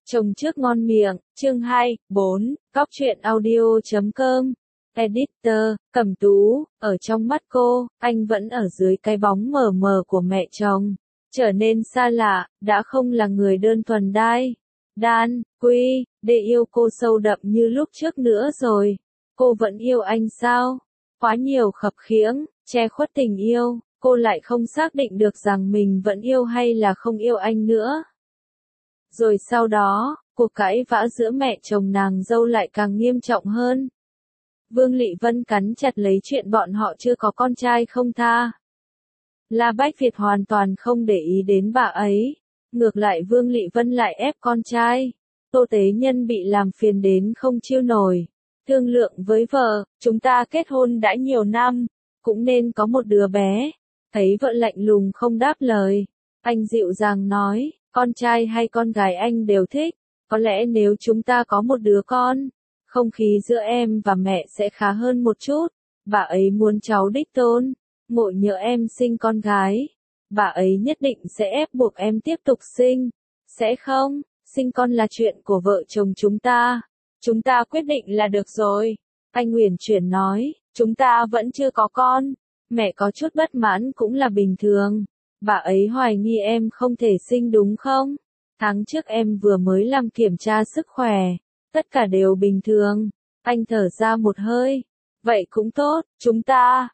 Chồng trước ngon miệng, chương 2, 4, Cóc truyện audio.com. Editor, Cẩm Tú, ở trong mắt cô, anh vẫn ở dưới cái bóng mờ mờ của mẹ chồng. Trở nên xa lạ, đã không là người đơn thuần Dan, Quy, để yêu cô sâu đậm như lúc trước nữa rồi. Cô vẫn yêu anh sao? Quá nhiều khập khiễng, che khuất tình yêu, cô lại không xác định được rằng mình vẫn yêu hay là không yêu anh nữa. Rồi sau đó, cuộc cãi vã giữa mẹ chồng nàng dâu lại càng nghiêm trọng hơn. Vương Lị Vân cắn chặt lấy chuyện bọn họ chưa có con trai không tha. La Bách Việt hoàn toàn không để ý đến bà ấy. Ngược lại Vương Lị Vân lại ép con trai. Tô Tế Nhân bị làm phiền đến không chịu nổi. Thương lượng với vợ, chúng ta kết hôn đã nhiều năm, cũng nên có một đứa bé. Thấy vợ lạnh lùng không đáp lời. Anh dịu dàng nói, con trai hay con gái anh đều thích. Có lẽ nếu chúng ta có một đứa con, không khí giữa em và mẹ sẽ khá hơn một chút. Bà ấy muốn cháu đích tôn. Ngộ nhỡ em sinh con gái, bà ấy nhất định sẽ ép buộc em tiếp tục sinh. Sẽ không, sinh con là chuyện của vợ chồng chúng ta. Chúng ta quyết định là được rồi. Anh uyển chuyển nói, chúng ta vẫn chưa có con. Mẹ có chút bất mãn cũng là bình thường. Bà ấy hoài nghi em không thể sinh đúng không? Tháng trước em vừa mới làm kiểm tra sức khỏe. Tất cả đều bình thường. Anh thở ra một hơi. Vậy cũng tốt, chúng ta,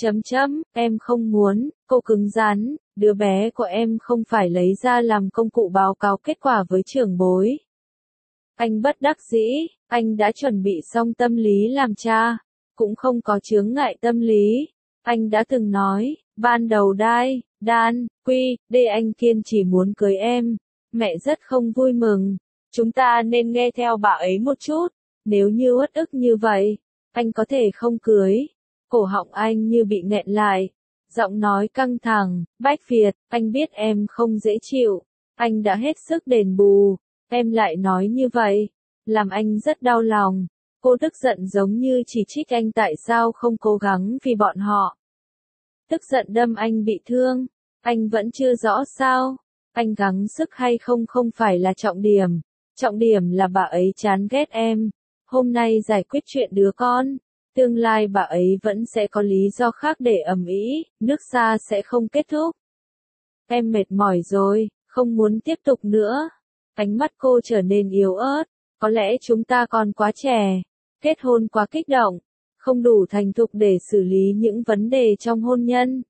em không muốn, cô cứng rắn, đứa bé của em không phải lấy ra làm công cụ báo cáo kết quả với trưởng bối. Anh bất đắc dĩ, anh đã chuẩn bị xong tâm lý làm cha, cũng không có chướng ngại tâm lý. Anh đã từng nói, ban đầu Dan, Quy, để anh kiên chỉ muốn cưới em. Mẹ rất không vui mừng. Chúng ta nên nghe theo bà ấy một chút. Nếu như uất ức như vậy, anh có thể không cưới. Cổ họng anh như bị nghẹn lại. Giọng nói căng thẳng, Bách Việt, anh biết em không dễ chịu. Anh đã hết sức đền bù. Em lại nói như vậy. Làm anh rất đau lòng. Cô tức giận giống như chỉ trích anh tại sao không cố gắng vì bọn họ. Tức giận đâm anh bị thương. Anh vẫn chưa rõ sao. Anh gắng sức hay không không phải là trọng điểm. Trọng điểm là bà ấy chán ghét em. Hôm nay giải quyết chuyện đứa con. Tương lai bà ấy vẫn sẽ có lý do khác để ầm ĩ, nước xa sẽ không kết thúc. Em mệt mỏi rồi, không muốn tiếp tục nữa. Ánh mắt cô trở nên yếu ớt. Có lẽ chúng ta còn quá trẻ. Kết hôn quá kích động. Không đủ thành thục để xử lý những vấn đề trong hôn nhân.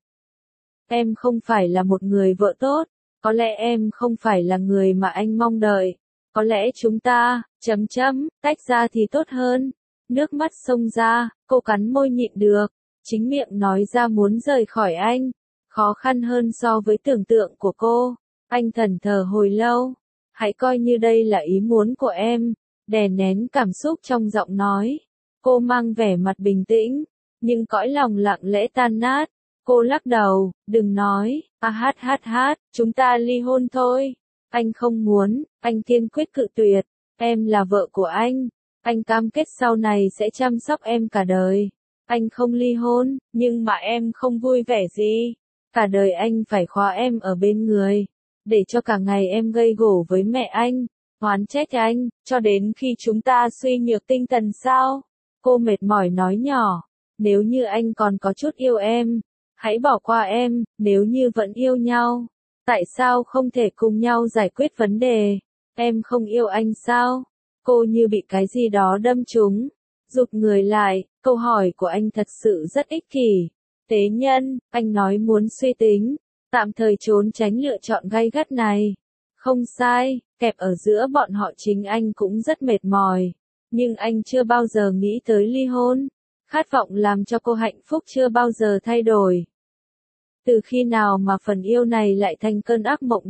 Em không phải là một người vợ tốt. Có lẽ em không phải là người mà anh mong đợi. Có lẽ chúng ta, tách ra thì tốt hơn. Nước mắt xông ra, cô cắn môi nhịn được. Chính miệng nói ra muốn rời khỏi anh. Khó khăn hơn so với tưởng tượng của cô. Anh thẫn thờ hồi lâu. Hãy coi như đây là ý muốn của em. Đè nén cảm xúc trong giọng nói. Cô mang vẻ mặt bình tĩnh. Nhưng cõi lòng lặng lẽ tan nát. Cô lắc đầu, đừng nói, chúng ta ly hôn thôi. Anh không muốn, anh kiên quyết cự tuyệt. Em là vợ của anh cam kết sau này sẽ chăm sóc em cả đời. Anh không ly hôn, nhưng mà em không vui vẻ gì. Cả đời anh phải khóa em ở bên người. Để cho cả ngày em gây gổ với mẹ anh, oán trách anh, cho đến khi chúng ta suy nhược tinh thần sao? Cô mệt mỏi nói nhỏ, nếu như anh còn có chút yêu em, hãy bỏ qua em, nếu như vẫn yêu nhau. Tại sao không thể cùng nhau giải quyết vấn đề? Em không yêu anh sao? Cô như bị cái gì đó đâm trúng. Rụt người lại, câu hỏi của anh thật sự rất ích kỷ. Tế Nhân, anh nói muốn suy tính, tạm thời trốn tránh lựa chọn gay gắt này. Không sai, kẹp ở giữa bọn họ chính anh cũng rất mệt mỏi. Nhưng anh chưa bao giờ nghĩ tới ly hôn. Khát vọng làm cho cô hạnh phúc chưa bao giờ thay đổi. Từ khi nào mà phần yêu này lại thành cơn ác mộng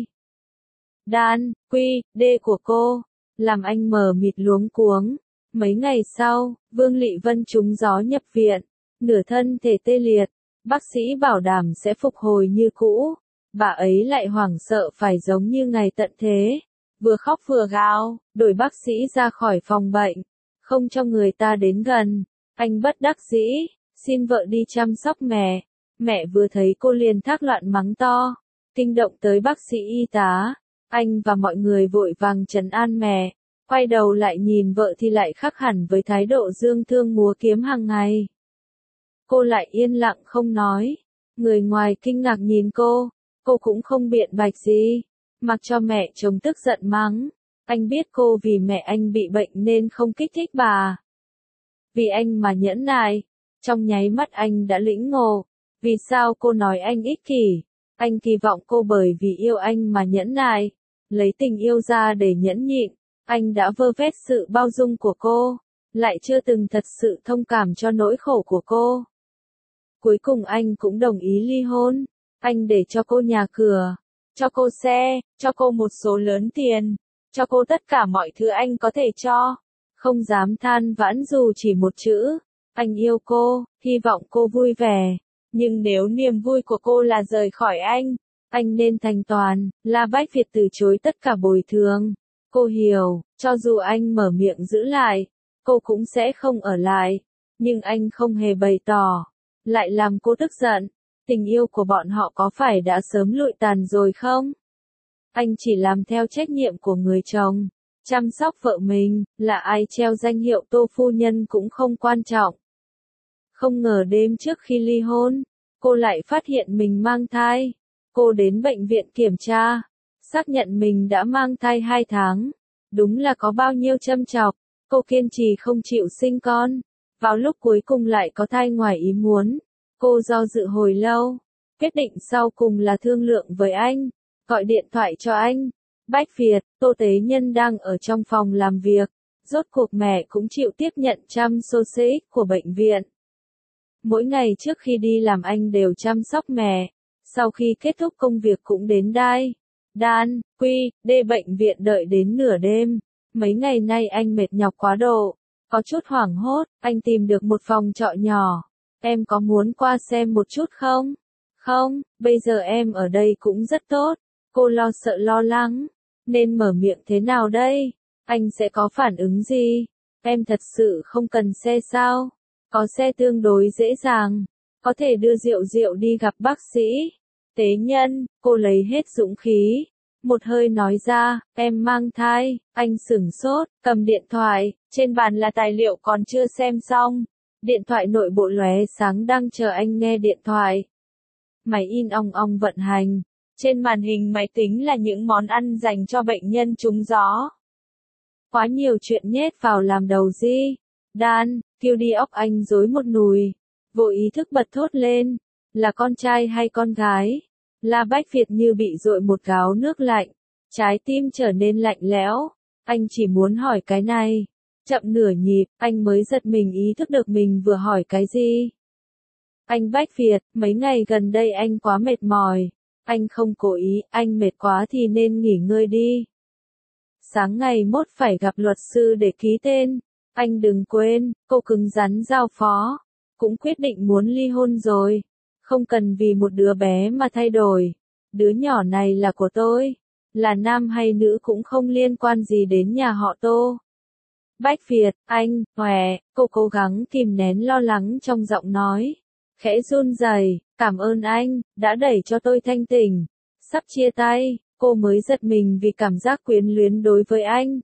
Dan, Quy, đê của cô, làm anh mờ mịt luống cuống. Mấy ngày sau, Vương Lị Vân trúng gió nhập viện, nửa thân thể tê liệt, bác sĩ bảo đảm sẽ phục hồi như cũ. Bà ấy lại hoảng sợ phải giống như ngày tận thế, vừa khóc vừa gào, đuổi bác sĩ ra khỏi phòng bệnh, không cho người ta đến gần. Anh bất đắc dĩ, xin vợ đi chăm sóc mẹ. Mẹ vừa thấy cô liền thác loạn mắng to, kinh động tới bác sĩ y tá. Anh và mọi người vội vàng trấn an mẹ, quay đầu lại nhìn vợ thì lại khác hẳn với thái độ dương thương múa kiếm hàng ngày. Cô lại yên lặng không nói. Người ngoài kinh ngạc nhìn cô cũng không biện bạch gì, mặc cho mẹ chồng tức giận mắng. Anh biết cô vì mẹ anh bị bệnh nên không kích thích bà. Vì anh mà nhẫn nại. Trong nháy mắt anh đã lĩnh ngộ. Vì sao cô nói anh ích kỷ? Anh kỳ vọng cô bởi vì yêu anh mà nhẫn nại. Lấy tình yêu ra để nhẫn nhịn. Anh đã vơ vét sự bao dung của cô, lại chưa từng thật sự thông cảm cho nỗi khổ của cô. Cuối cùng anh cũng đồng ý ly hôn. Anh để cho cô nhà cửa, cho cô xe, cho cô một số lớn tiền, cho cô tất cả mọi thứ anh có thể cho. Không dám than vãn dù chỉ một chữ. Anh yêu cô, hy vọng cô vui vẻ. Nhưng nếu niềm vui của cô là rời khỏi anh nên thành toàn. La Bách Việt từ chối tất cả bồi thường. Cô hiểu, cho dù anh mở miệng giữ lại, cô cũng sẽ không ở lại. Nhưng anh không hề bày tỏ, lại làm cô tức giận. Tình yêu của bọn họ có phải đã sớm lụi tàn rồi không? Anh chỉ làm theo trách nhiệm của người chồng, chăm sóc vợ mình, là ai treo danh hiệu Tô phu nhân cũng không quan trọng. Không ngờ đêm trước khi ly hôn, cô lại phát hiện mình mang thai. Cô đến bệnh viện kiểm tra, xác nhận mình đã mang thai 2 tháng. Đúng là có bao nhiêu châm chọc, cô kiên trì không chịu sinh con. Vào lúc cuối cùng lại có thai ngoài ý muốn. Cô do dự hồi lâu, quyết định sau cùng là thương lượng với anh, gọi điện thoại cho anh. Bách Việt, Tô Tế Nhân đang ở trong phòng làm việc. Rốt cuộc mẹ cũng chịu tiếp nhận chăm sóc của bệnh viện. Mỗi ngày trước khi đi làm anh đều chăm sóc mẹ. Sau khi kết thúc công việc cũng đến Đan, Quy, Đê bệnh viện đợi đến nửa đêm. Mấy ngày nay anh mệt nhọc quá độ, có chút hoảng hốt, anh tìm được một phòng trọ nhỏ. Em có muốn qua xem một chút không? Không, bây giờ em ở đây cũng rất tốt. Cô lo sợ lo lắng, nên mở miệng thế nào đây? Anh sẽ có phản ứng gì? Em thật sự không cần xe sao? Có xe tương đối dễ dàng, có thể đưa Diệu đi gặp bác sĩ. Tế Nhân, cô lấy hết dũng khí, một hơi nói ra, em mang thai. Anh sửng sốt, cầm điện thoại, trên bàn là tài liệu còn chưa xem xong. Điện thoại nội bộ lóe sáng đang chờ anh nghe điện thoại. Máy in ong ong vận hành, trên màn hình máy tính là những món ăn dành cho bệnh nhân trúng gió. Quá nhiều chuyện nhét vào làm đầu di. Đan, kêu đi óc anh rối một nùi. Vô ý thức bật thốt lên, là con trai hay con gái? La Bách Việt như bị dội một gáo nước lạnh, trái tim trở nên lạnh lẽo. Anh chỉ muốn hỏi cái này. Chậm nửa nhịp, anh mới giật mình ý thức được mình vừa hỏi cái gì. Anh Bách Việt, mấy ngày gần đây anh quá mệt mỏi. Anh không cố ý, anh mệt quá thì nên nghỉ ngơi đi. Sáng ngày mốt phải gặp luật sư để ký tên. Anh đừng quên, cô cứng rắn giao phó. Cũng quyết định muốn ly hôn rồi. Không cần vì một đứa bé mà thay đổi. Đứa nhỏ này là của tôi. Là nam hay nữ cũng không liên quan gì đến nhà họ Tô. Bách Việt, anh, cô cố gắng kìm nén lo lắng trong giọng nói. Khẽ run rẩy, cảm ơn anh, đã đẩy cho tôi thanh tỉnh. Sắp chia tay, cô mới giật mình vì cảm giác quyến luyến đối với anh.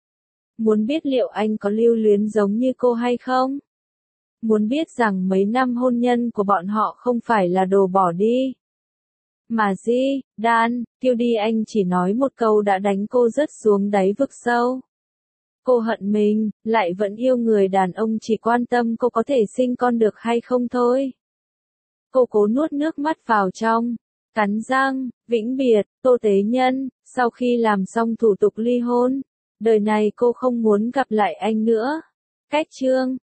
Muốn biết liệu anh có lưu luyến giống như cô hay không? Muốn biết rằng mấy năm hôn nhân của bọn họ không phải là đồ bỏ đi. Mà Đan, kêu đi anh chỉ nói một câu đã đánh cô rớt xuống đáy vực sâu. Cô hận mình, lại vẫn yêu người đàn ông chỉ quan tâm cô có thể sinh con được hay không thôi. Cô cố nuốt nước mắt vào trong, cắn răng, vĩnh biệt. Tô Tế Nhân, sau khi làm xong thủ tục ly hôn, đời này cô không muốn gặp lại anh nữa. Cách chương